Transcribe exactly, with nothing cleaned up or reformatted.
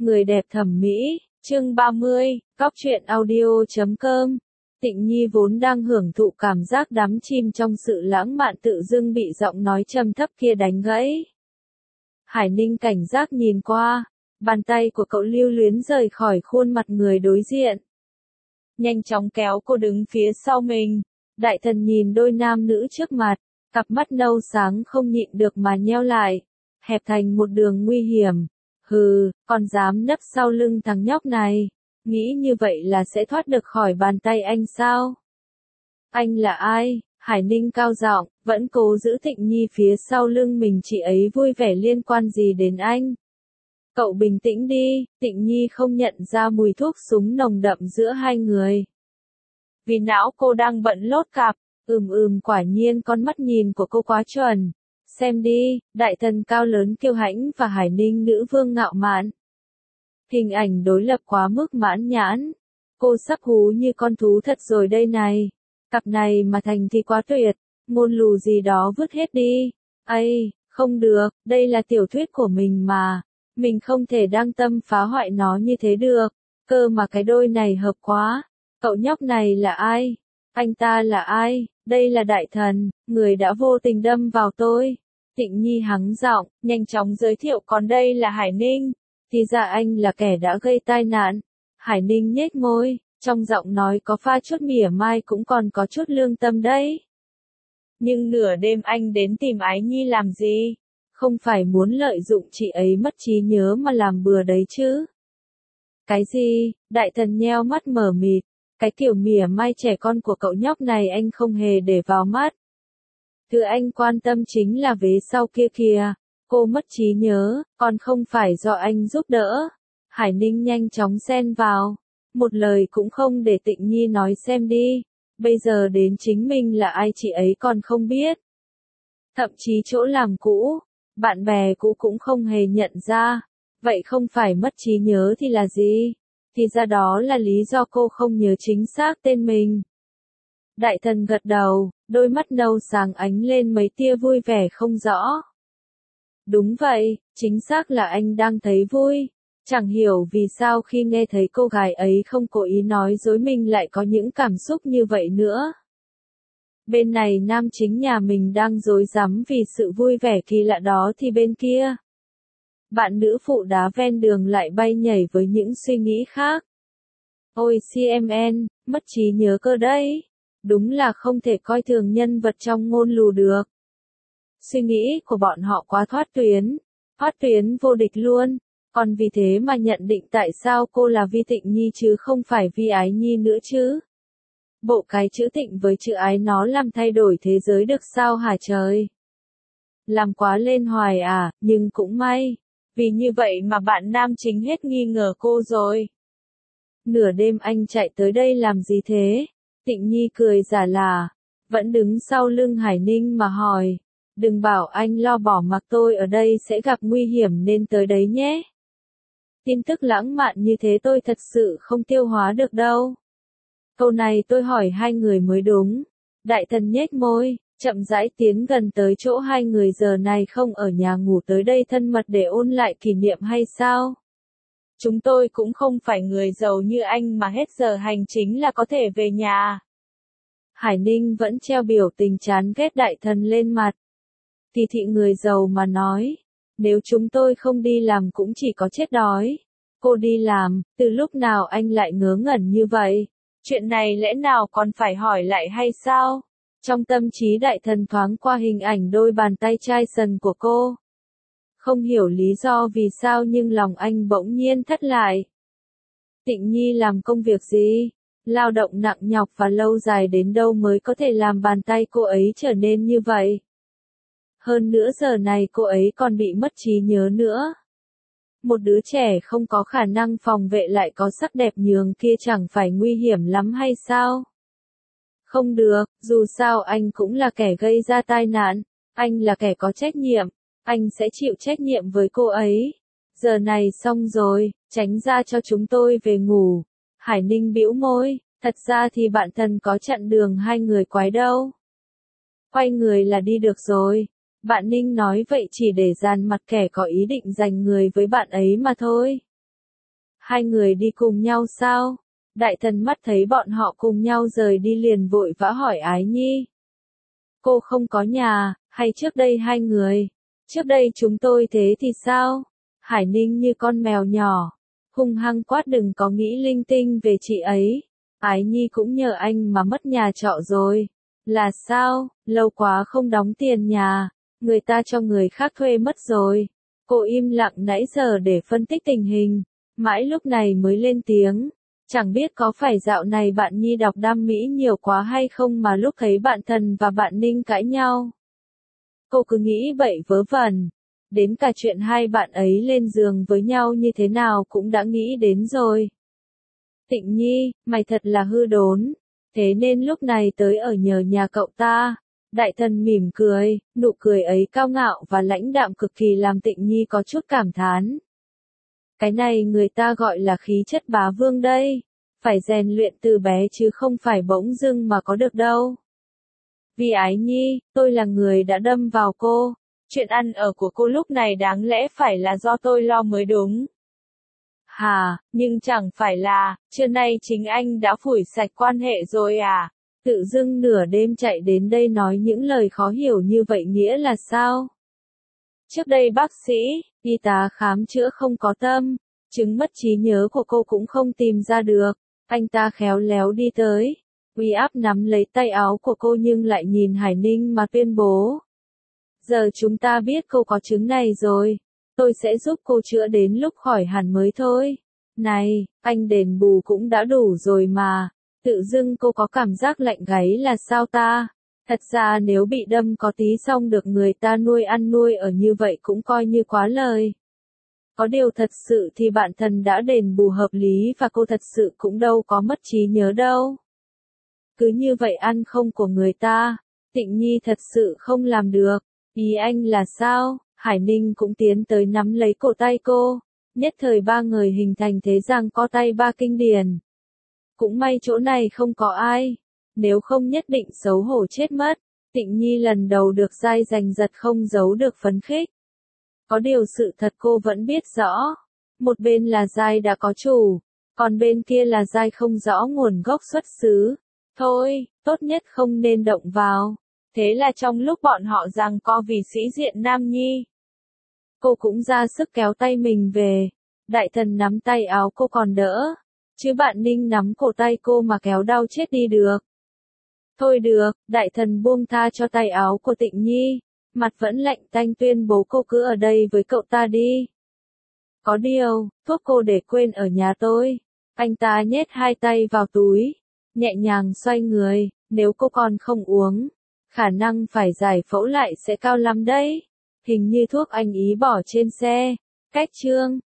Người đẹp thẩm mỹ, chương ba mươi, Cóc truyện audio chấm com. Tịnh Nhi vốn đang hưởng thụ cảm giác đắm chìm trong sự lãng mạn tự dưng bị giọng nói trầm thấp kia đánh gãy. Hải Ninh cảnh giác nhìn qua, bàn tay của cậu lưu luyến rời khỏi khuôn mặt người đối diện. Nhanh chóng kéo cô đứng phía sau mình, đại thần nhìn đôi nam nữ trước mặt, cặp mắt nâu sáng không nhịn được mà nheo lại, hẹp thành một đường nguy hiểm. Hừ, còn dám nấp sau lưng thằng nhóc này, nghĩ như vậy là sẽ thoát được khỏi bàn tay anh sao? Anh là ai? Hải Ninh cao giọng, vẫn cố giữ Tịnh Nhi phía sau lưng mình, chị ấy vui vẻ liên quan gì đến anh? Cậu bình tĩnh đi, Tịnh Nhi không nhận ra mùi thuốc súng nồng đậm giữa hai người. Vì não cô đang bận lốt cặp, ừm ừm quả nhiên con mắt nhìn của cô quá chuẩn. Xem đi, đại thần cao lớn kiêu hãnh và Hải Ninh nữ vương ngạo mạn. Hình ảnh đối lập quá mức mãn nhãn. Cô sắp hú như con thú thật rồi đây này. Cặp này mà thành thì quá tuyệt, ngôn lù gì đó vứt hết đi. Ây, không được, đây là tiểu thuyết của mình mà. Mình không thể đăng tâm phá hoại nó như thế được. Cơ mà cái đôi này hợp quá. Cậu nhóc này là ai? Anh ta là ai? Đây là đại thần, người đã vô tình đâm vào tôi. Tịnh Nhi hắng giọng, nhanh chóng giới thiệu, còn đây là Hải Ninh. Thì ra anh là kẻ đã gây tai nạn. Hải Ninh nhếch môi, trong giọng nói có pha chút mỉa mai cũng còn có chút lương tâm đấy. Nhưng nửa đêm anh đến tìm Ái Nhi làm gì? Không phải muốn lợi dụng chị ấy mất trí nhớ mà làm bừa đấy chứ? Cái gì? Đại thần nheo mắt mở mịt. Cái kiểu mỉa mai trẻ con của cậu nhóc này anh không hề để vào mắt. Thứ anh quan tâm chính là vế sau kia kìa. Cô mất trí nhớ, còn không phải do anh giúp đỡ. Hải Ninh nhanh chóng xen vào. Một lời cũng không để Tịnh Nhi nói, xem đi. Bây giờ đến chính mình là ai chị ấy còn không biết. Thậm chí chỗ làm cũ, bạn bè cũ cũng không hề nhận ra. Vậy không phải mất trí nhớ thì là gì? Thì ra đó là lý do cô không nhớ chính xác tên mình. Đại thần gật đầu, đôi mắt nâu sáng ánh lên mấy tia vui vẻ không rõ. Đúng vậy, chính xác là anh đang thấy vui. Chẳng hiểu vì sao khi nghe thấy cô gái ấy không cố ý nói dối mình lại có những cảm xúc như vậy nữa. Bên này nam chính nhà mình đang rối rắm vì sự vui vẻ kỳ lạ đó thì bên kia, bạn nữ phụ đá ven đường lại bay nhảy với những suy nghĩ khác. Ôi xê em en, mất trí nhớ cơ đấy. Đúng là không thể coi thường nhân vật trong ngôn lù được. Suy nghĩ của bọn họ quá thoát tuyến. Thoát tuyến vô địch luôn. Còn vì thế mà nhận định tại sao cô là Vi Tịnh Nhi chứ không phải Vi Ái Nhi nữa chứ. Bộ cái chữ Tịnh với chữ Ái nó làm thay đổi thế giới được sao hả trời? Làm quá lên hoài à, nhưng cũng may. Vì như vậy mà bạn nam chính hết nghi ngờ cô rồi. Nửa đêm anh chạy tới đây làm gì thế? Tịnh Nhi cười giả là, vẫn đứng sau lưng Hải Ninh mà hỏi. Đừng bảo anh lo bỏ mặc tôi ở đây sẽ gặp nguy hiểm nên tới đấy nhé. Tin tức lãng mạn như thế tôi thật sự không tiêu hóa được đâu. Câu này tôi hỏi hai người mới đúng. Đại thần nhếch môi, chậm rãi tiến gần tới chỗ hai người, giờ này không ở nhà ngủ tới đây thân mật để ôn lại kỷ niệm hay sao? Chúng tôi cũng không phải người giàu như anh mà hết giờ hành chính là có thể về nhà. Hải Ninh vẫn treo biểu tình chán ghét đại thần lên mặt. Thì thị người giàu mà nói, nếu chúng tôi không đi làm cũng chỉ có chết đói. Cô đi làm, từ lúc nào anh lại ngớ ngẩn như vậy? Chuyện này lẽ nào còn phải hỏi lại hay sao? Trong tâm trí đại thần thoáng qua hình ảnh đôi bàn tay chai sần của cô. Không hiểu lý do vì sao nhưng lòng anh bỗng nhiên thất lại. Tịnh Nhi làm công việc gì? Lao động nặng nhọc và lâu dài đến đâu mới có thể làm bàn tay cô ấy trở nên như vậy? Hơn nữa giờ này cô ấy còn bị mất trí nhớ nữa. Một đứa trẻ không có khả năng phòng vệ lại có sắc đẹp nhường kia chẳng phải nguy hiểm lắm hay sao? Không được, dù sao anh cũng là kẻ gây ra tai nạn. Anh là kẻ có trách nhiệm. Anh sẽ chịu trách nhiệm với cô ấy. Giờ này xong rồi, tránh ra cho chúng tôi về ngủ. Hải Ninh bĩu môi, thật ra thì bạn thân có chặn đường hai người quái đâu. Quay người là đi được rồi. Bạn Ninh nói vậy chỉ để dàn mặt kẻ có ý định giành người với bạn ấy mà thôi. Hai người đi cùng nhau sao? Đại thần mắt thấy bọn họ cùng nhau rời đi liền vội vã hỏi Ái Nhi. Cô không có nhà, hay trước đây hai người? Trước đây chúng tôi thế thì sao? Hải Ninh như con mèo nhỏ, hung hăng quát đừng có nghĩ linh tinh về chị ấy. Ái Nhi cũng nhờ anh mà mất nhà trọ rồi. Là sao? Lâu quá không đóng tiền nhà, người ta cho người khác thuê mất rồi. Cô im lặng nãy giờ để phân tích tình hình, mãi lúc này mới lên tiếng. Chẳng biết có phải dạo này bạn Nhi đọc đam mỹ nhiều quá hay không mà lúc thấy bạn Thần và bạn Ninh cãi nhau. Cô cứ nghĩ bậy vớ vẩn. Đến cả chuyện hai bạn ấy lên giường với nhau như thế nào cũng đã nghĩ đến rồi. Tịnh Nhi, mày thật là hư đốn. Thế nên lúc này tới ở nhờ nhà cậu ta. Đại thần mỉm cười, nụ cười ấy cao ngạo và lãnh đạm cực kỳ làm Tịnh Nhi có chút cảm thán. Cái này người ta gọi là khí chất bá vương đây. Phải rèn luyện từ bé chứ không phải bỗng dưng mà có được đâu. Vì Ái Nhi, tôi là người đã đâm vào cô. Chuyện ăn ở của cô lúc này đáng lẽ phải là do tôi lo mới đúng. Hà, nhưng chẳng phải là, trưa nay chính anh đã phủi sạch quan hệ rồi à? Tự dưng nửa đêm chạy đến đây nói những lời khó hiểu như vậy nghĩa là sao? Trước đây bác sĩ, y tá khám chữa không có tâm, chứng mất trí nhớ của cô cũng không tìm ra được. Anh ta khéo léo đi tới, uy áp nắm lấy tay áo của cô nhưng lại nhìn Hải Ninh mà tuyên bố. Giờ chúng ta biết cô có chứng này rồi, tôi sẽ giúp cô chữa đến lúc khỏi hẳn mới thôi. Này, anh đền bù cũng đã đủ rồi mà, tự dưng cô có cảm giác lạnh gáy là sao ta? Thật ra nếu bị đâm có tí xong được người ta nuôi ăn nuôi ở như vậy cũng coi như quá lời. Có điều thật sự thì bạn Thần đã đền bù hợp lý và cô thật sự cũng đâu có mất trí nhớ đâu. Cứ như vậy ăn không của người ta, Tịnh Nhi thật sự không làm được. Ý anh là sao? Hải Ninh cũng tiến tới nắm lấy cổ tay cô. Nhất thời ba người hình thành thế giằng co tay ba kinh điển. Cũng may chỗ này không có ai. Nếu không nhất định xấu hổ chết mất. Tịnh Nhi lần đầu được giai giành giật không giấu được phấn khích. Có điều sự thật cô vẫn biết rõ. Một bên là giai đã có chủ. Còn bên kia là giai không rõ nguồn gốc xuất xứ. Thôi, tốt nhất không nên động vào. Thế là trong lúc bọn họ giằng co vì sĩ diện Nam Nhi, cô cũng ra sức kéo tay mình về. Đại thần nắm tay áo cô còn đỡ, chứ bạn Ninh nắm cổ tay cô mà kéo đau chết đi được. Thôi được, đại thần buông tha cho tay áo của Tịnh Nhi, mặt vẫn lạnh tanh tuyên bố cô cứ ở đây với cậu ta đi. Có điều, thuốc cô để quên ở nhà tôi. Anh ta nhét hai tay vào túi, nhẹ nhàng xoay người, nếu cô còn không uống, khả năng phải giải phẫu lại sẽ cao lắm đấy. Hình như thuốc anh ý bỏ trên xe. Cách chương